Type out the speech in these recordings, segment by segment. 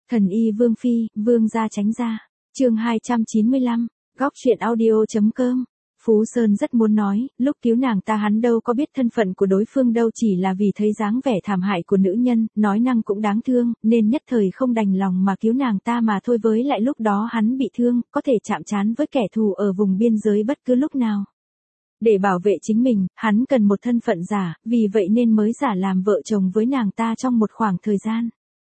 Thần y Vương Phi, Vương gia tránh ra. Chương 295, góc truyện audio.com. Phú Sơn rất muốn nói, lúc cứu nàng ta hắn đâu có biết thân phận của đối phương đâu, chỉ là vì thấy dáng vẻ thảm hại của nữ nhân, nói năng cũng đáng thương, nên nhất thời không đành lòng mà cứu nàng ta mà thôi. Với lại lúc đó hắn bị thương, có thể chạm trán với kẻ thù ở vùng biên giới bất cứ lúc nào. Để bảo vệ chính mình, hắn cần một thân phận giả, vì vậy nên mới giả làm vợ chồng với nàng ta trong một khoảng thời gian.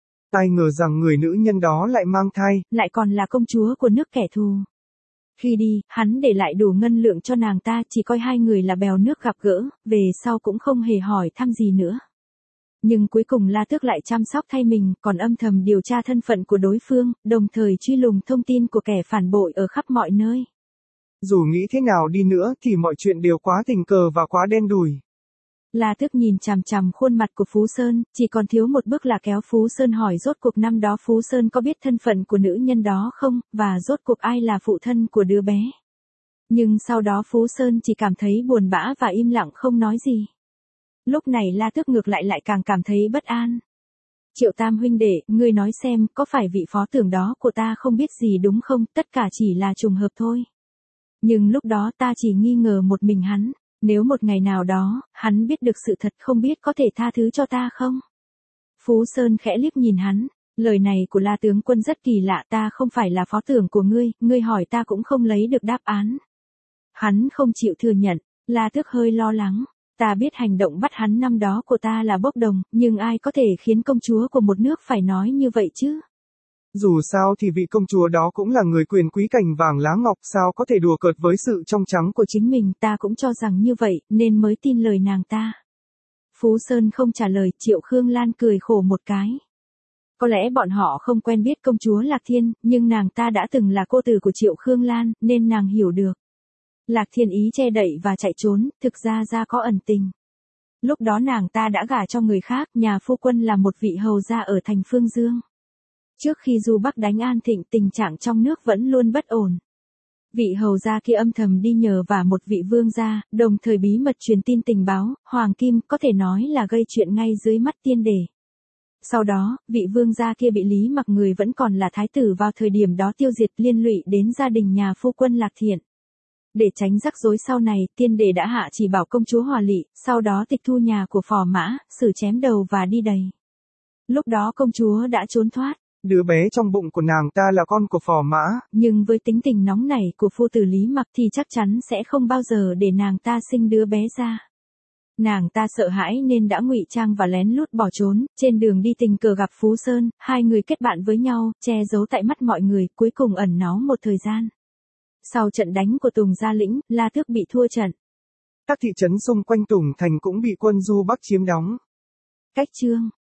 Ai ngờ rằng người nữ nhân đó lại mang thai, lại còn là công chúa của nước kẻ thù. Khi đi, hắn để lại đủ ngân lượng cho nàng ta, chỉ coi hai người là bèo nước gặp gỡ, về sau cũng không hề hỏi thăm gì nữa. Nhưng cuối cùng La Tước lại chăm sóc thay mình, còn âm thầm điều tra thân phận của đối phương, đồng thời truy lùng thông tin của kẻ phản bội ở khắp mọi nơi. Dù nghĩ thế nào đi nữa thì mọi chuyện đều quá tình cờ và quá đen đủi. La Tước nhìn chằm chằm khuôn mặt của Phú Sơn, chỉ còn thiếu một bước là kéo Phú Sơn hỏi rốt cuộc năm đó Phú Sơn có biết thân phận của nữ nhân đó không, và rốt cuộc ai là phụ thân của đứa bé. Nhưng sau đó Phú Sơn chỉ cảm thấy buồn bã và im lặng không nói gì. Lúc này La Tước ngược lại càng cảm thấy bất an. Triệu Tam huynh đệ, ngươi nói xem, có phải vị phó tưởng đó của ta không biết gì đúng không, tất cả chỉ là trùng hợp thôi. Nhưng lúc đó ta chỉ nghi ngờ một mình hắn. Nếu một ngày nào đó, hắn biết được sự thật không biết có thể tha thứ cho ta không? Phú Sơn khẽ liếc nhìn hắn, lời này của La tướng quân rất kỳ lạ, ta không phải là phó tưởng của ngươi hỏi ta cũng không lấy được đáp án. Hắn không chịu thừa nhận, La Tước hơi lo lắng, ta biết hành động bắt hắn năm đó của ta là bốc đồng, nhưng ai có thể khiến công chúa của một nước phải nói như vậy chứ? Dù sao thì vị công chúa đó cũng là người quyền quý cành vàng lá ngọc, sao có thể đùa cợt với sự trong trắng của chính mình. Ta cũng cho rằng như vậy, nên mới tin lời nàng ta. Phú Sơn không trả lời, Triệu Khương Lan cười khổ một cái. Có lẽ bọn họ không quen biết công chúa Lạc Thiên, nhưng nàng ta đã từng là cô tử của Triệu Khương Lan, nên nàng hiểu được. Lạc Thiên ý che đậy và chạy trốn, thực ra có ẩn tình. Lúc đó nàng ta đã gả cho người khác, nhà phu quân là một vị hầu gia ở thành Phương Dương. Trước khi Du Bắc đánh An Thịnh, tình trạng trong nước vẫn luôn bất ổn. Vị hầu gia kia âm thầm đi nhờ vả một vị vương gia, đồng thời bí mật truyền tin tình báo, Hoàng Kim, có thể nói là gây chuyện ngay dưới mắt tiên đề. Sau đó, vị vương gia kia bị Lý Mặc, người vẫn còn là thái tử vào thời điểm đó, tiêu diệt, liên lụy đến gia đình nhà phu quân Lạc Thiện. Để tránh rắc rối sau này, tiên đề đã hạ chỉ bảo công chúa Hòa Lị, sau đó tịch thu nhà của Phò Mã, xử chém đầu và đi đầy. Lúc đó công chúa đã trốn thoát. Đứa bé trong bụng của nàng ta là con của Phò Mã. Nhưng với tính tình nóng nảy của phu tử Lý Mặc thì chắc chắn sẽ không bao giờ để nàng ta sinh đứa bé ra. Nàng ta sợ hãi nên đã ngụy trang và lén lút bỏ trốn, trên đường đi tình cờ gặp Phú Sơn, hai người kết bạn với nhau, che giấu tại mắt mọi người, cuối cùng ẩn náu một thời gian. Sau trận đánh của Tùng Gia Lĩnh, La Tước bị thua trận. Các thị trấn xung quanh Tùng Thành cũng bị quân Du Bắc chiếm đóng. Cách chương